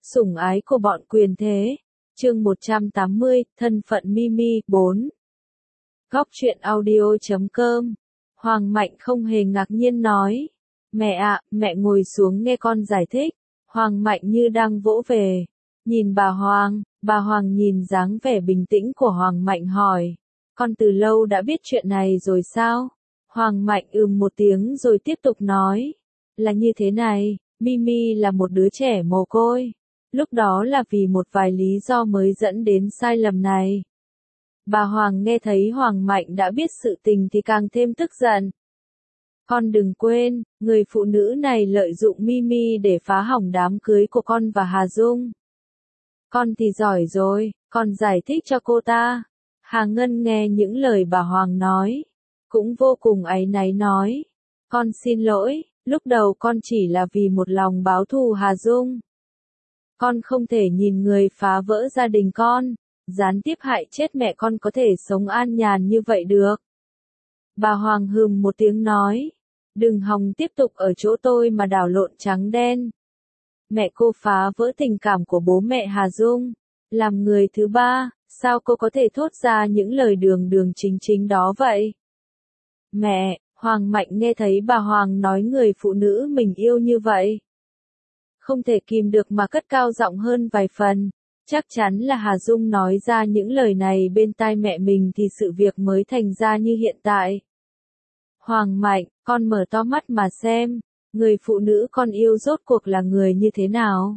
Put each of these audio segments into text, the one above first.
Sủng ái của bọn quyền thế. Chương 180, thân phận Mimi, 4. Góc truyện audio.com. Hoàng Mạnh không hề ngạc nhiên nói. Mẹ ạ, mẹ ngồi xuống nghe con giải thích. Hoàng Mạnh như đang vỗ về. Nhìn bà Hoàng nhìn dáng vẻ bình tĩnh của Hoàng Mạnh hỏi. Con từ lâu đã biết chuyện này rồi sao? Hoàng Mạnh một tiếng rồi tiếp tục nói. Là như thế này, Mimi là một đứa trẻ mồ côi. Lúc đó là vì một vài lý do mới dẫn đến sai lầm này. Bà Hoàng nghe thấy Hoàng Mạnh đã biết sự tình thì càng thêm tức giận. Con đừng quên, người phụ nữ này lợi dụng Mimi để phá hỏng đám cưới của con và Hà Dung. Con thì giỏi rồi, con giải thích cho cô ta. Hà Ngân nghe những lời bà Hoàng nói, cũng vô cùng áy náy nói. Con xin lỗi, lúc đầu con chỉ là vì một lòng báo thù Hà Dung. Con không thể nhìn người phá vỡ gia đình con, gián tiếp hại chết mẹ con có thể sống an nhàn như vậy được. Bà Hoàng hừm một tiếng nói, đừng hòng tiếp tục ở chỗ tôi mà đảo lộn trắng đen. Mẹ cô phá vỡ tình cảm của bố mẹ Hà Dung, làm người thứ ba, sao cô có thể thốt ra những lời đường đường chính chính đó vậy? Mẹ, Hoàng Mạnh nghe thấy bà Hoàng nói người phụ nữ mình yêu như vậy. Không thể kìm được mà cất cao giọng hơn vài phần. Chắc chắn là Hà Dung nói ra những lời này bên tai mẹ mình thì sự việc mới thành ra như hiện tại. Hoàng Mạnh, con mở to mắt mà xem, người phụ nữ con yêu rốt cuộc là người như thế nào?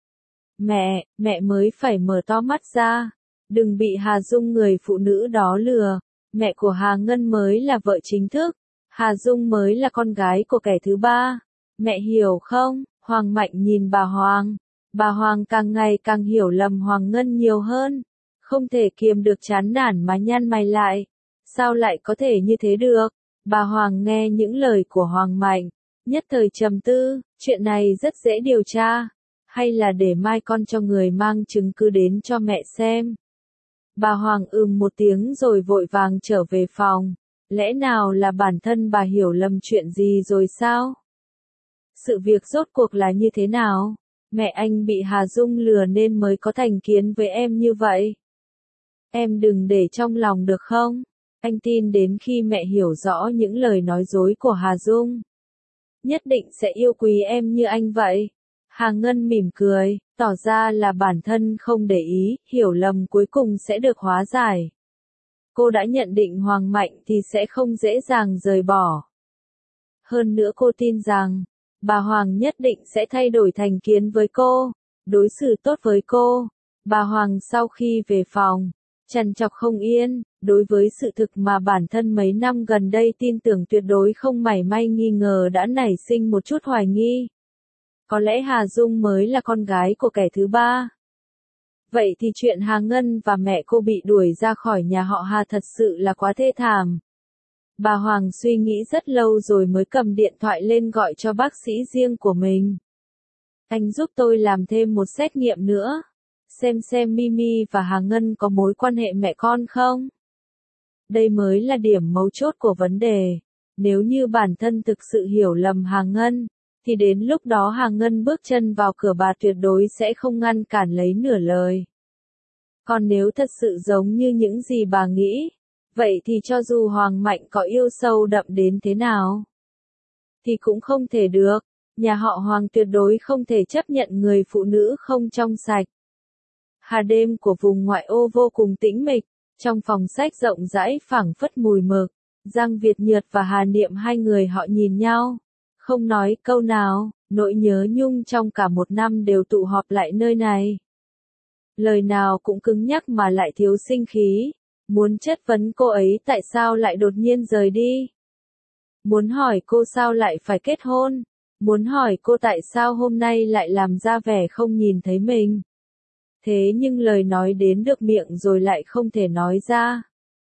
Mẹ mới phải mở to mắt ra. Đừng bị Hà Dung người phụ nữ đó lừa. Mẹ của Hà Ngân mới là vợ chính thức. Hà Dung mới là con gái của kẻ thứ ba. Mẹ hiểu không? Hoàng Mạnh nhìn bà Hoàng. Bà Hoàng càng ngày càng hiểu lầm Hoàng Ngân nhiều hơn. Không thể kiềm được chán nản mà nhăn mày lại. Sao lại có thể như thế được? Bà Hoàng nghe những lời của Hoàng Mạnh. Nhất thời trầm tư, chuyện này rất dễ điều tra. Hay là để mai con cho người mang chứng cứ đến cho mẹ xem. Bà Hoàng một tiếng rồi vội vàng trở về phòng. Lẽ nào là bản thân bà hiểu lầm chuyện gì rồi sao? Sự việc rốt cuộc là như thế nào? Mẹ anh bị Hà Dung lừa nên mới có thành kiến với em như vậy. Em đừng để trong lòng được không? Anh tin đến khi mẹ hiểu rõ những lời nói dối của Hà Dung. Nhất định sẽ yêu quý em như anh vậy. Hà Ngân mỉm cười, tỏ ra là bản thân không để ý, hiểu lầm cuối cùng sẽ được hóa giải. Cô đã nhận định Hoàng Mạnh thì sẽ không dễ dàng rời bỏ. Hơn nữa cô tin rằng, bà Hoàng nhất định sẽ thay đổi thành kiến với cô, đối xử tốt với cô. Bà Hoàng sau khi về phòng, trằn trọc không yên, đối với sự thực mà bản thân mấy năm gần đây tin tưởng tuyệt đối không mảy may nghi ngờ đã nảy sinh một chút hoài nghi. Có lẽ Hà Dung mới là con gái của kẻ thứ ba. Vậy thì chuyện Hà Ngân và mẹ cô bị đuổi ra khỏi nhà họ Hà thật sự là quá thê thảm. Bà Hoàng suy nghĩ rất lâu rồi mới cầm điện thoại lên gọi cho bác sĩ riêng của mình. Anh giúp tôi làm thêm một xét nghiệm nữa. Xem Mimi và Hà Ngân có mối quan hệ mẹ con không? Đây mới là điểm mấu chốt của vấn đề. Nếu như bản thân thực sự hiểu lầm Hà Ngân, thì đến lúc đó Hà Ngân bước chân vào cửa bà tuyệt đối sẽ không ngăn cản lấy nửa lời. Còn nếu thật sự giống như những gì bà nghĩ, vậy thì cho dù Hoàng Mạnh có yêu sâu đậm đến thế nào, thì cũng không thể được. Nhà họ Hoàng tuyệt đối không thể chấp nhận người phụ nữ không trong sạch. Hà đêm của vùng ngoại ô vô cùng tĩnh mịch, trong phòng sách rộng rãi phảng phất mùi mực, Giang Việt Nhược và Hà Niệm hai người họ nhìn nhau, không nói câu nào, nỗi nhớ nhung trong cả một năm đều tụ họp lại nơi này. Lời nào cũng cứng nhắc mà lại thiếu sinh khí, muốn chất vấn cô ấy tại sao lại đột nhiên rời đi. Muốn hỏi cô sao lại phải kết hôn, muốn hỏi cô tại sao hôm nay lại làm ra vẻ không nhìn thấy mình. Thế nhưng lời nói đến được miệng rồi lại không thể nói ra.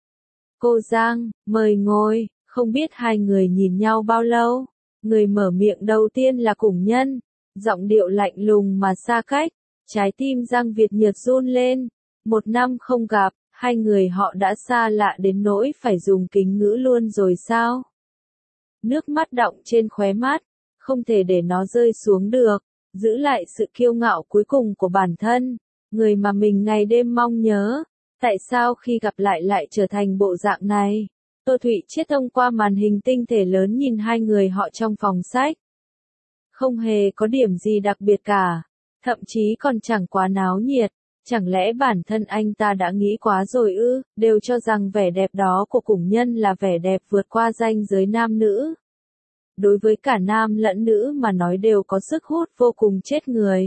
Cô Giang, mời ngồi, không biết hai người nhìn nhau bao lâu. Người mở miệng đầu tiên là Củng Nhân, giọng điệu lạnh lùng mà xa cách, trái tim Giang Việt Nhược run lên. Một năm không gặp, hai người họ đã xa lạ đến nỗi phải dùng kính ngữ luôn rồi sao? Nước mắt đọng trên khóe mắt, không thể để nó rơi xuống được. giữ lại sự kiêu ngạo cuối cùng của bản thân, người mà mình ngày đêm mong nhớ. Tại sao khi gặp lại trở thành bộ dạng này? Tô Thụy Chiết thông qua màn hình tinh thể lớn nhìn hai người họ trong phòng sách. Không hề có điểm gì đặc biệt cả, thậm chí còn chẳng quá náo nhiệt. Chẳng lẽ bản thân anh ta đã nghĩ quá rồi ư, đều cho rằng vẻ đẹp đó của Củng Nhân là vẻ đẹp vượt qua ranh giới nam nữ. Đối với cả nam lẫn nữ mà nói đều có sức hút vô cùng chết người.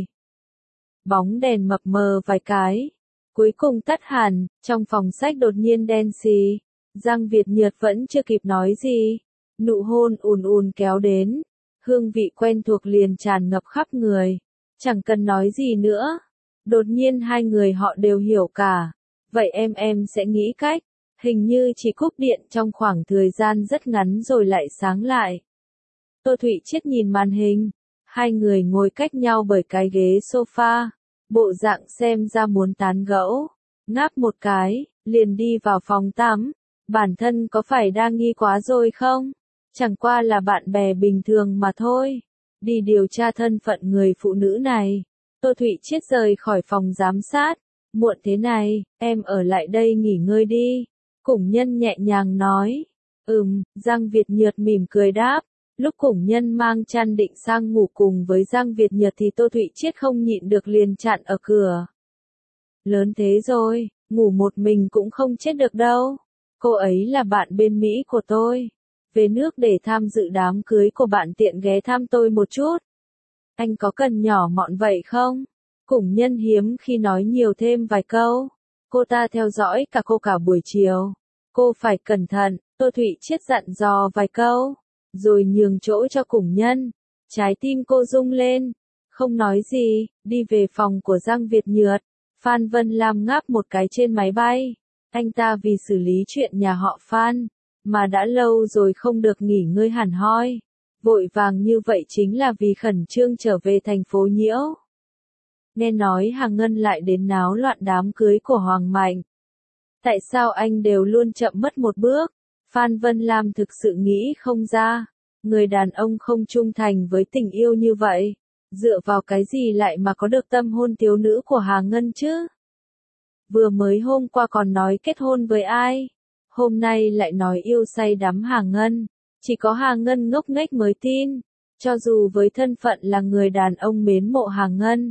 Bóng đèn mập mờ vài cái, cuối cùng tắt hẳn, trong phòng sách đột nhiên đen xì. Giang Việt Nhược vẫn chưa kịp nói gì, nụ hôn ùn kéo đến, hương vị quen thuộc liền tràn ngập khắp người, chẳng cần nói gì nữa. Đột nhiên hai người họ đều hiểu cả, vậy em sẽ nghĩ cách, hình như chỉ cúp điện trong khoảng thời gian rất ngắn rồi lại sáng lại. Tô Thụy Chiết nhìn màn hình, hai người ngồi cách nhau bởi cái ghế sofa, bộ dạng xem ra muốn tán gẫu, ngáp một cái, liền đi vào phòng tắm. Bản thân có phải đang nghi quá rồi không? Chẳng qua là bạn bè bình thường mà thôi. Đi điều tra thân phận người phụ nữ này. Tô Thụy Chiết rời khỏi phòng giám sát. Muộn thế này, em ở lại đây nghỉ ngơi đi. Củng Nhân nhẹ nhàng nói. Giang Việt Nhược mỉm cười đáp. Lúc Củng Nhân mang chăn định sang ngủ cùng với Giang Việt Nhược thì Tô Thụy Chiết không nhịn được liền chặn ở cửa. Lớn thế rồi, ngủ một mình cũng không chết được đâu. Cô ấy là bạn bên Mỹ của tôi. Về nước để tham dự đám cưới của bạn tiện ghé thăm tôi một chút. Anh có cần nhỏ mọn vậy không? Củng Nhân hiếm khi nói nhiều thêm vài câu. Cô ta theo dõi cả cô cả buổi chiều. Cô phải cẩn thận, Tô Thụy Chiết dặn dò vài câu. Rồi nhường chỗ cho Củng Nhân. Trái tim cô rung lên. Không nói gì, đi về phòng của Giang Việt Nhược. Phan Vân Lam ngáp một cái trên máy bay. Anh ta vì xử lý chuyện nhà họ Phan, mà đã lâu rồi không được nghỉ ngơi hẳn hoi. Vội vàng như vậy chính là vì khẩn trương trở về thành phố Nhiễu. Nghe nói Hàng Ngân lại đến náo loạn đám cưới của Hoàng Mạnh. Tại sao anh đều luôn chậm mất một bước? Phan Vân Lam thực sự nghĩ không ra. Người đàn ông không trung thành với tình yêu như vậy. Dựa vào cái gì lại mà có được tâm hôn thiếu nữ của Hàng Ngân chứ? Vừa mới hôm qua còn nói kết hôn với ai, hôm nay lại nói yêu say đắm Hàng Ngân, chỉ có Hàng Ngân ngốc nghếch mới tin, cho dù với thân phận là người đàn ông mến mộ Hàng Ngân,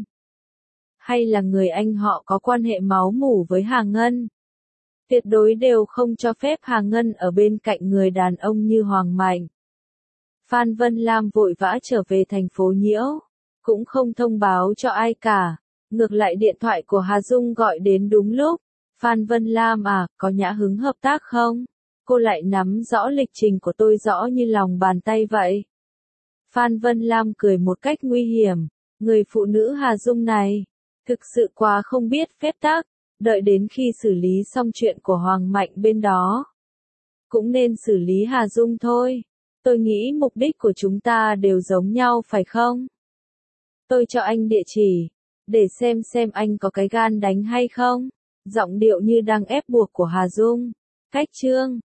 hay là người anh họ có quan hệ máu mủ với Hàng Ngân, tuyệt đối đều không cho phép Hàng Ngân ở bên cạnh người đàn ông như Hoàng Mạnh. Phan Vân Lam vội vã trở về thành phố Nhiễu, cũng không thông báo cho ai cả. Ngược lại điện thoại của Hà Dung gọi đến đúng lúc. Phan Vân Lam à, có nhã hứng hợp tác không? Cô lại nắm rõ lịch trình của tôi rõ như lòng bàn tay vậy. Phan Vân Lam cười một cách nguy hiểm. Người phụ nữ Hà Dung này, thực sự quá không biết phép tắc. Đợi đến khi xử lý xong chuyện của Hoàng Mạnh bên đó, cũng nên xử lý Hà Dung thôi. Tôi nghĩ mục đích của chúng ta đều giống nhau phải không? Tôi cho anh địa chỉ. Để xem anh có cái gan đánh hay không? Giọng điệu như đang ép buộc của Hà Dung. Cách chương